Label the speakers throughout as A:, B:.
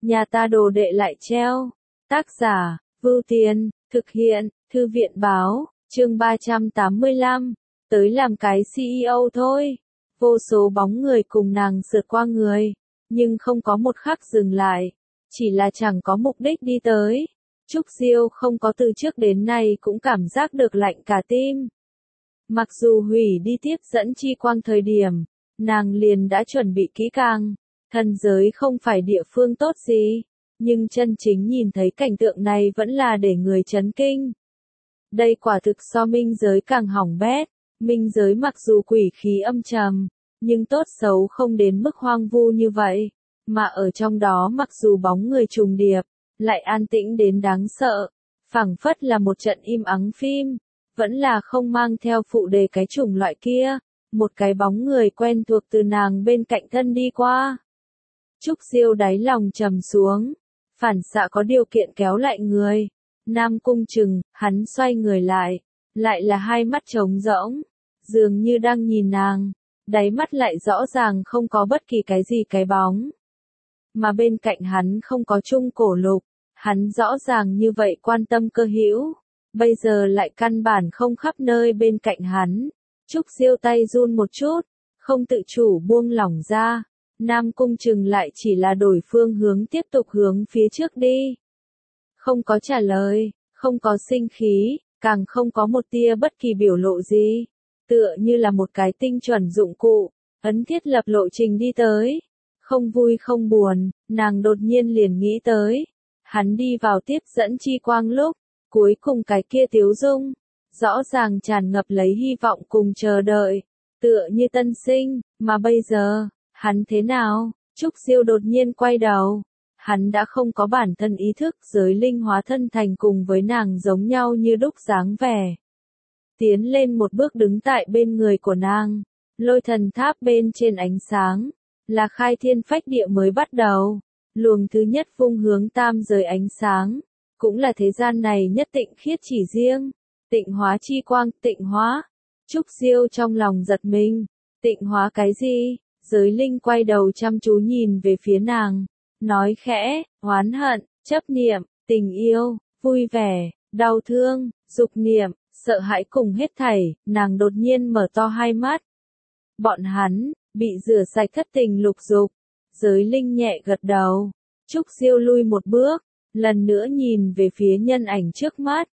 A: nhà ta đồ đệ lại treo. Tác giả, Vưu Tiên, thực hiện, Thư viện báo, chương 385, tới làm cái CEO thôi. Vô số bóng người cùng nàng sượt qua người, nhưng không có một khắc dừng lại, chỉ là chẳng có mục đích đi tới. Trúc Diêu không có từ trước đến nay cũng cảm giác được lạnh cả tim. Mặc dù hủy đi tiếp dẫn chi quang thời điểm, nàng liền đã chuẩn bị kỹ càng, thần giới không phải địa phương tốt gì, nhưng chân chính nhìn thấy cảnh tượng này vẫn là để người chấn kinh. Đây quả thực so minh giới càng hỏng bét, minh giới mặc dù quỷ khí âm trầm, nhưng tốt xấu không đến mức hoang vu như vậy, mà ở trong đó mặc dù bóng người trùng điệp, lại an tĩnh đến đáng sợ, phảng phất là một trận im ắng phim, vẫn là không mang theo phụ đề cái chủng loại kia, một cái bóng người quen thuộc từ nàng bên cạnh thân đi qua. Trúc Diêu đáy lòng trầm xuống, phản xạ có điều kiện kéo lại người. Nam Cung Trừng, hắn xoay người lại là hai mắt trống rỗng, dường như đang nhìn nàng, đáy mắt lại rõ ràng không có bất kỳ cái gì cái bóng. Mà bên cạnh hắn không có Trung Cổ Lục, hắn rõ ràng như vậy quan tâm Cơ Hữu, bây giờ lại căn bản không khắp nơi bên cạnh hắn. Trúc Diêu tay run một chút, không tự chủ buông lỏng ra. Nam Cung Trừng lại chỉ là đổi phương hướng tiếp tục hướng phía trước đi. Không có trả lời, không có sinh khí, càng không có một tia bất kỳ biểu lộ gì. Tựa như là một cái tinh chuẩn dụng cụ, ấn thiết lập lộ trình đi tới. Không vui không buồn, nàng đột nhiên liền nghĩ tới. Hắn đi vào tiếp dẫn chi quang lúc, cuối cùng cái kia tiếu dung, rõ ràng tràn ngập lấy hy vọng cùng chờ đợi, tựa như tân sinh, mà bây giờ, hắn thế nào? Trúc Diêu đột nhiên quay đầu, hắn đã không có bản thân ý thức, giới linh hóa thân thành cùng với nàng giống nhau như đúc dáng vẻ. Tiến lên một bước đứng tại bên người của nàng, lôi thần tháp bên trên ánh sáng, là khai thiên phách địa mới bắt đầu, luồng thứ nhất vung hướng tam giới ánh sáng, cũng là thế gian này nhất tịnh khiết chỉ riêng, tịnh hóa chi quang, tịnh hóa. Trúc Diêu trong lòng giật mình, tịnh hóa cái gì? Giới linh quay đầu chăm chú nhìn về phía nàng, nói khẽ, oán hận, chấp niệm, tình yêu, vui vẻ, đau thương, dục niệm, sợ hãi cùng hết thảy, nàng đột nhiên mở to hai mắt. Bọn hắn, bị rửa sạch thất tình lục dục. Giới linh nhẹ gật đầu. Trúc Diêu lui một bước, lần nữa nhìn về phía nhân ảnh trước mắt,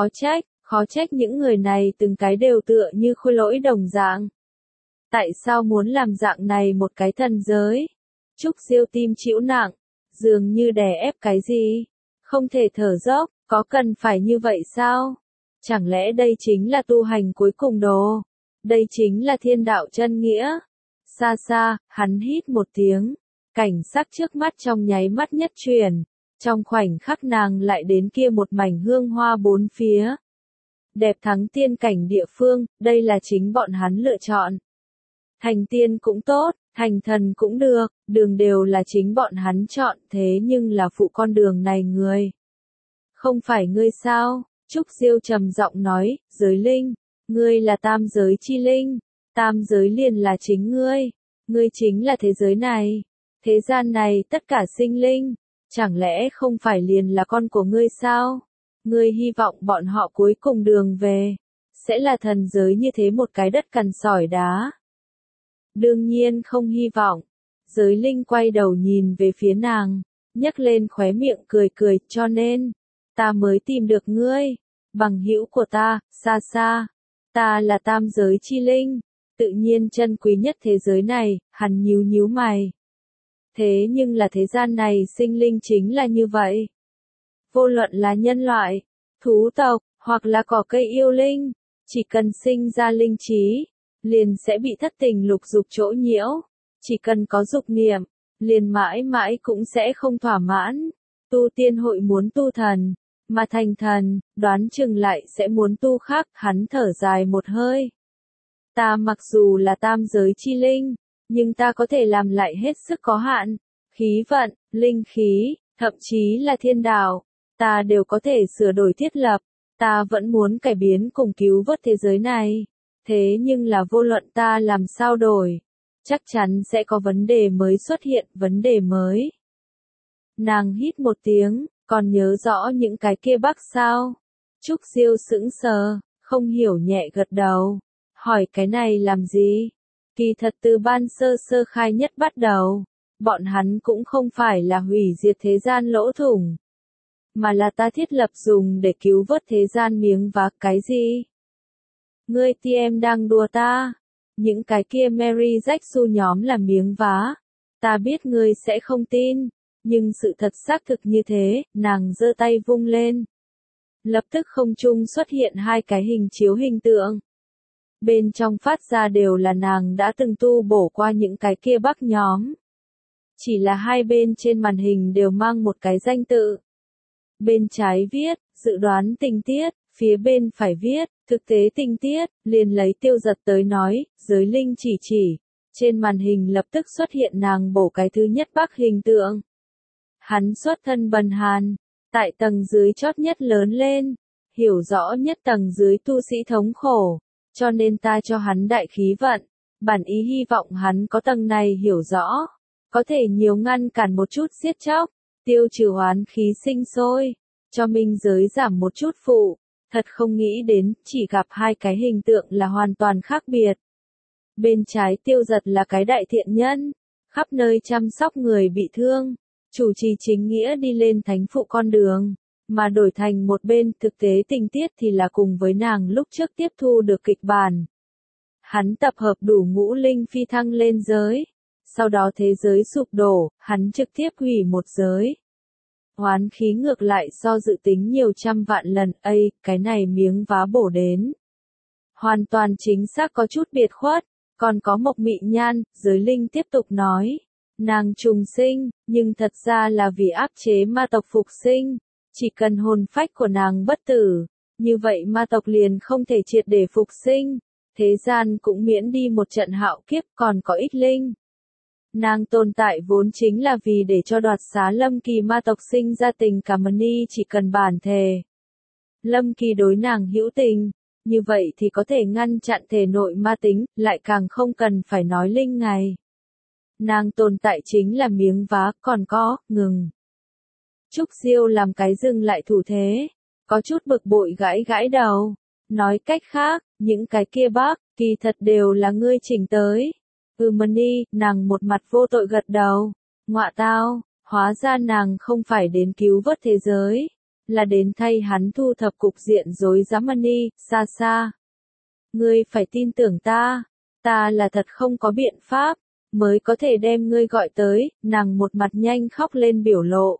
A: khó trách những người này từng cái đều tựa như khôi lỗi đồng dạng. Tại sao muốn làm dạng này một cái thần giới? Trúc Diêu tim chịu nặng, dường như đè ép cái gì, không thể thở dốc, có cần phải như vậy sao? Chẳng lẽ đây chính là tu hành cuối cùng đồ? Đây chính là thiên đạo chân nghĩa? Xa xa, hắn hít một tiếng, cảnh sắc trước mắt trong nháy mắt nhất chuyển, trong khoảnh khắc nàng lại đến kia một mảnh hương hoa bốn phía. Đẹp thắng tiên cảnh địa phương, đây là chính bọn hắn lựa chọn. Thành tiên cũng tốt, thành thần cũng được, đường đều là chính bọn hắn chọn, thế nhưng là phụ con đường này người. Không phải ngươi sao? Trúc Diêu trầm giọng nói, giới linh, ngươi là tam giới chi linh, tam giới liền là chính ngươi chính là thế giới này, thế gian này tất cả sinh linh, chẳng lẽ không phải liền là con của ngươi sao? Ngươi hy vọng bọn họ cuối cùng đường về, sẽ là thần giới như thế một cái đất cằn sỏi đá. Đương nhiên không hy vọng. Giới linh quay đầu nhìn về phía nàng, nhấc lên khóe miệng cười cười, cho nên, ta mới tìm được ngươi, bằng hữu của ta, xa xa. Ta là tam giới chi linh, tự nhiên chân quý nhất thế giới này, hắn nhíu nhíu mày. Thế nhưng là thế gian này sinh linh chính là như vậy. Vô luận là nhân loại, thú tộc, hoặc là cỏ cây yêu linh, chỉ cần sinh ra linh trí, liền sẽ bị thất tình lục dục chỗ nhiễu, chỉ cần có dục niệm, liền mãi mãi cũng sẽ không thỏa mãn. Tu tiên hội muốn tu thần, mà thành thần, đoán chừng lại sẽ muốn tu khác, hắn thở dài một hơi. Ta mặc dù là tam giới chi linh, nhưng ta có thể làm lại hết sức có hạn, khí vận, linh khí, thậm chí là thiên đạo, ta đều có thể sửa đổi thiết lập, ta vẫn muốn cải biến cùng cứu vớt thế giới này. Thế nhưng là vô luận ta làm sao đổi, chắc chắn sẽ có vấn đề mới xuất hiện, vấn đề mới. Nàng hít một tiếng, còn nhớ rõ những cái kia bug sao? Trúc Diêu sững sờ, không hiểu nhẹ gật đầu. Hỏi cái này làm gì? Kỳ thật từ ban sơ sơ khai nhất bắt đầu, bọn hắn cũng không phải là hủy diệt thế gian lỗ thủng, mà là ta thiết lập dùng để cứu vớt thế gian miếng vá. Cái gì? Ngươi TM đang đùa ta? Những cái kia Mary Jackson nhóm là miếng vá. Ta biết ngươi sẽ không tin, nhưng sự thật xác thực như thế. Nàng giơ tay vung lên. Lập tức không trung xuất hiện hai cái hình chiếu hình tượng. Bên trong phát ra đều là nàng đã từng tu bổ qua những cái kia bug nhóm. Chỉ là hai bên trên màn hình đều mang một cái danh tự. Bên trái viết, dự đoán tình tiết, phía bên phải viết, thực tế tình tiết. Liền lấy Tiêu Giật tới nói, giới linh chỉ. Trên màn hình lập tức xuất hiện nàng bổ cái thứ nhất bug hình tượng. Hắn xuất thân bần hàn, tại tầng dưới chót nhất lớn lên, hiểu rõ nhất tầng dưới tu sĩ thống khổ, cho nên ta cho hắn đại khí vận, bản ý hy vọng hắn có tầng này hiểu rõ, có thể nhiều ngăn cản một chút giết chóc, tiêu trừ oán khí sinh sôi, cho minh giới giảm một chút phụ. Thật không nghĩ đến, chỉ gặp hai cái hình tượng là hoàn toàn khác biệt. Bên trái Tiêu Giật là cái đại thiện nhân, khắp nơi chăm sóc người bị thương, chủ trì chính nghĩa đi lên thánh phụ con đường, mà đổi thành một bên thực tế tình tiết thì là cùng với nàng lúc trước tiếp thu được kịch bản. Hắn tập hợp đủ ngũ linh phi thăng lên giới, sau đó thế giới sụp đổ, hắn trực tiếp hủy một giới. Oán khí ngược lại so dự tính nhiều trăm vạn lần, cái này miếng vá bổ đến. Hoàn toàn chính xác có chút biệt khuất, còn có Mộc Mị Nhan, giới linh tiếp tục nói. Nàng trùng sinh, nhưng thật ra là vì áp chế ma tộc phục sinh. Chỉ cần hồn phách của nàng bất tử, như vậy ma tộc liền không thể triệt để phục sinh. Thế gian cũng miễn đi một trận hạo kiếp, còn có ích linh. Nàng tồn tại vốn chính là vì để cho đoạt xá Lâm Kỳ ma tộc sinh ra tình cảm ni, chỉ cần bản thề. Lâm Kỳ đối nàng hữu tình, như vậy thì có thể ngăn chặn thể nội ma tính, lại càng không cần phải nói linh ngày. Nàng tồn tại chính là miếng vá, còn có, ngừng. Trúc Diêu làm cái dừng lại thủ thế, có chút bực bội gãi gãi đầu. Nói cách khác, những cái kia bác, kỳ thật đều là ngươi chỉnh tới. Mani, nàng một mặt vô tội gật đầu. Ngọa tao, hóa ra nàng không phải đến cứu vớt thế giới, là đến thay hắn thu thập cục diện rối rắm. Mani, xa xa. Ngươi phải tin tưởng ta là thật không có biện pháp, mới có thể đem ngươi gọi tới. Nàng một mặt nhanh khóc lên biểu lộ.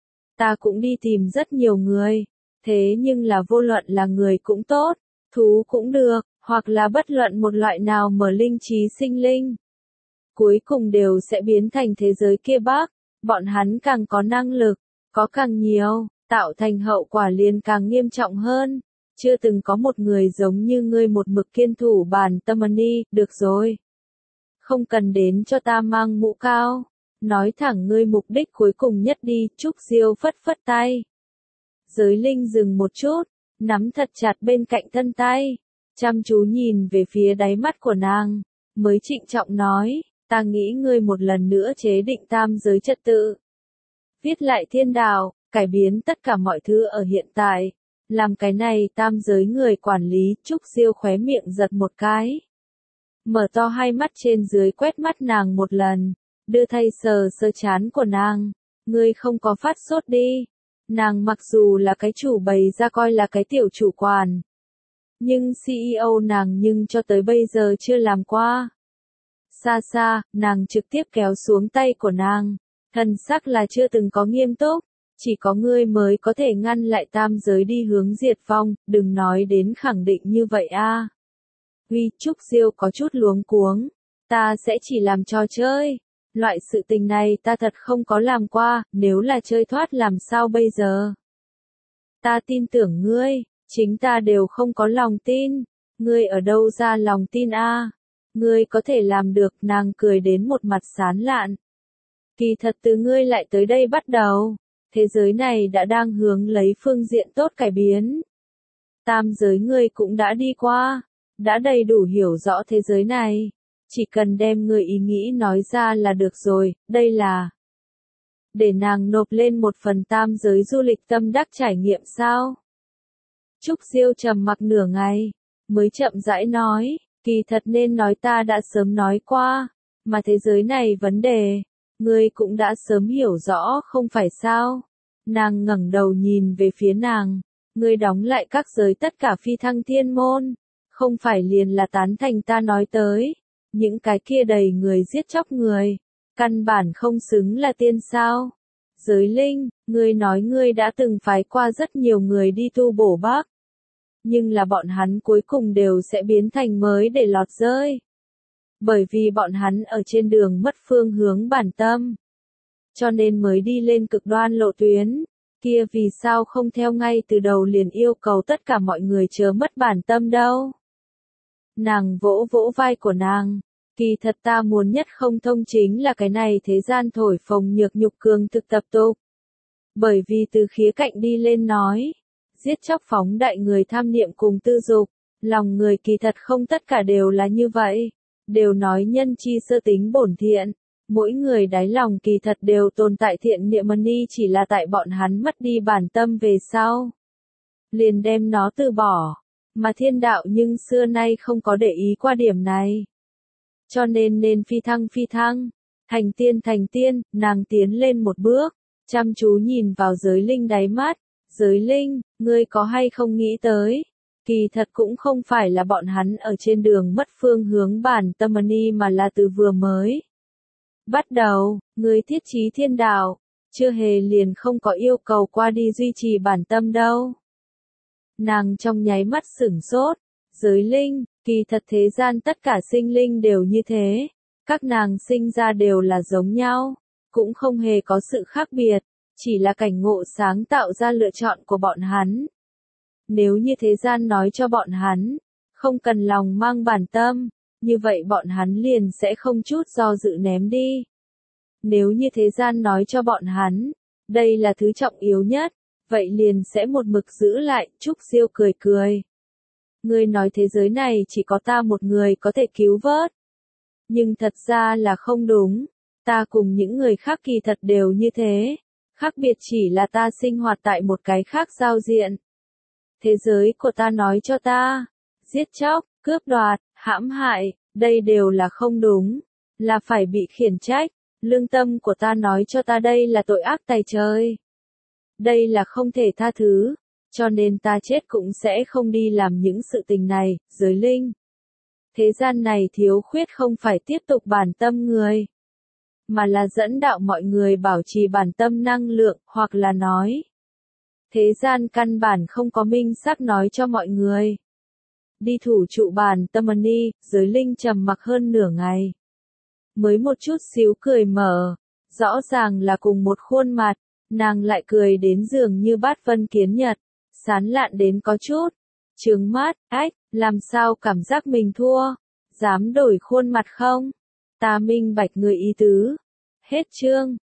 A: Ta cũng đi tìm rất nhiều người, thế nhưng là vô luận là người cũng tốt, thú cũng được, hoặc là bất luận một loại nào mở linh trí sinh linh. Cuối cùng đều sẽ biến thành thế giới kia bác, bọn hắn càng có năng lực, có càng nhiều, tạo thành hậu quả liền càng nghiêm trọng hơn. Chưa từng có một người giống như ngươi một mực kiên thủ bản tâm. Ni, được rồi. Không cần đến cho ta mang mũ cao. Nói thẳng ngươi mục đích cuối cùng nhất đi. Trúc Diêu phất phất tay. Giới linh dừng một chút, nắm thật chặt bên cạnh thân tay, chăm chú nhìn về phía đáy mắt của nàng, mới trịnh trọng nói, ta nghĩ ngươi một lần nữa chế định tam giới trật tự. Viết lại thiên đạo, cải biến tất cả mọi thứ ở hiện tại. Làm cái này tam giới người quản lý. Trúc Diêu khóe miệng giật một cái. Mở to hai mắt trên dưới quét mắt nàng một lần, đưa tay sờ sờ trán của nàng. Ngươi không có phát sốt đi. Nàng mặc dù là cái chủ bày ra coi là cái tiểu chủ quản, nhưng CEO nàng nhưng cho tới bây giờ chưa làm qua. Xa xa, nàng trực tiếp kéo xuống tay của nàng, thần sắc là chưa từng có nghiêm túc, chỉ có ngươi mới có thể ngăn lại tam giới đi hướng diệt vong, đừng nói đến khẳng định như vậy a. Huy, Trúc Diêu có chút luống cuống, ta sẽ chỉ làm trò chơi. Loại sự tình này ta thật không có làm qua, nếu là chơi thoát làm sao bây giờ? Ta tin tưởng ngươi, chính ta đều không có lòng tin. Ngươi ở đâu ra lòng tin a? Ngươi có thể làm được. Nàng cười đến một mặt sán lạn. Kỳ thật từ ngươi lại tới đây bắt đầu, thế giới này đã đang hướng lấy phương diện tốt cải biến. Tam giới ngươi cũng đã đi qua, đã đầy đủ hiểu rõ thế giới này. Chỉ cần đem người ý nghĩ nói ra là được rồi, đây là để nàng nộp lên một phần tam giới du lịch tâm đắc trải nghiệm sao? Trúc Diêu trầm mặc nửa ngày, mới chậm rãi nói, kỳ thật nên nói ta đã sớm nói qua, mà thế giới này vấn đề, ngươi cũng đã sớm hiểu rõ không phải sao? Nàng ngẩng đầu nhìn về phía nàng, ngươi đóng lại các giới tất cả phi thăng thiên môn, không phải liền là tán thành ta nói tới, những cái kia đầy người giết chóc người, căn bản không xứng là tiên sao? Giới linh, ngươi nói ngươi đã từng phái qua rất nhiều người đi tu bổ Bắc, nhưng là bọn hắn cuối cùng đều sẽ biến thành mới để lọt rơi. Bởi vì bọn hắn ở trên đường mất phương hướng bản tâm, cho nên mới đi lên cực đoan lộ tuyến, kia vì sao không theo ngay từ đầu liền yêu cầu tất cả mọi người chớ mất bản tâm đâu. Nàng vỗ vỗ vai của nàng, kỳ thật ta muốn nhất không thông chính là cái này thế gian thổi phồng nhược nhục cường thực tập tục. Bởi vì từ khía cạnh đi lên nói, giết chóc phóng đại người tham niệm cùng tư dục, lòng người kỳ thật không tất cả đều là như vậy, đều nói nhân chi sơ tính bổn thiện, mỗi người đáy lòng kỳ thật đều tồn tại thiện niệm ni chỉ là tại bọn hắn mất đi bản tâm về sau, liền đem nó từ bỏ, mà thiên đạo nhưng xưa nay không có để ý qua điểm này. Cho nên phi thăng, thành tiên, nàng tiến lên một bước, chăm chú nhìn vào giới linh đáy mắt, giới linh, ngươi có hay không nghĩ tới, kỳ thật cũng không phải là bọn hắn ở trên đường mất phương hướng bản tâm ni mà là từ vừa mới bắt đầu, ngươi thiết chí thiên đạo, chưa hề liền không có yêu cầu qua đi duy trì bản tâm đâu. Nàng trong nháy mắt sửng sốt, giới linh, kỳ thật thế gian tất cả sinh linh đều như thế, các nàng sinh ra đều là giống nhau, cũng không hề có sự khác biệt, chỉ là cảnh ngộ sáng tạo ra lựa chọn của bọn hắn. Nếu như thế gian nói cho bọn hắn, không cần lòng mang bản tâm, như vậy bọn hắn liền sẽ không chút do dự ném đi. Nếu như thế gian nói cho bọn hắn, đây là thứ trọng yếu nhất, vậy liền sẽ một mực giữ lại. Trúc Diêu cười cười. Ngươi nói thế giới này chỉ có ta một người có thể cứu vớt. Nhưng thật ra là không đúng, ta cùng những người khác kỳ thật đều như thế, khác biệt chỉ là ta sinh hoạt tại một cái khác giao diện. Thế giới của ta nói cho ta, giết chóc, cướp đoạt, hãm hại, đây đều là không đúng, là phải bị khiển trách. Lương tâm của ta nói cho ta đây là tội ác tày trời. Đây là không thể tha thứ, cho nên ta chết cũng sẽ không đi làm những sự tình này, giới linh. Thế gian này thiếu khuyết không phải tiếp tục bản tâm người, mà là dẫn đạo mọi người bảo trì bản tâm năng lượng, hoặc là nói. Thế gian căn bản không có minh xác nói cho mọi người. Đi thủ trụ bản tâm ni, giới linh trầm mặc hơn nửa ngày. Mới một chút xíu cười mở, rõ ràng là cùng một khuôn mặt, nàng lại cười đến dường như bát vân kiến nhật, sán lạn đến có chút trướng mắt, ách, làm sao cảm giác mình thua, dám đổi khuôn mặt không? Ta minh bạch người ý tứ. Hết chương.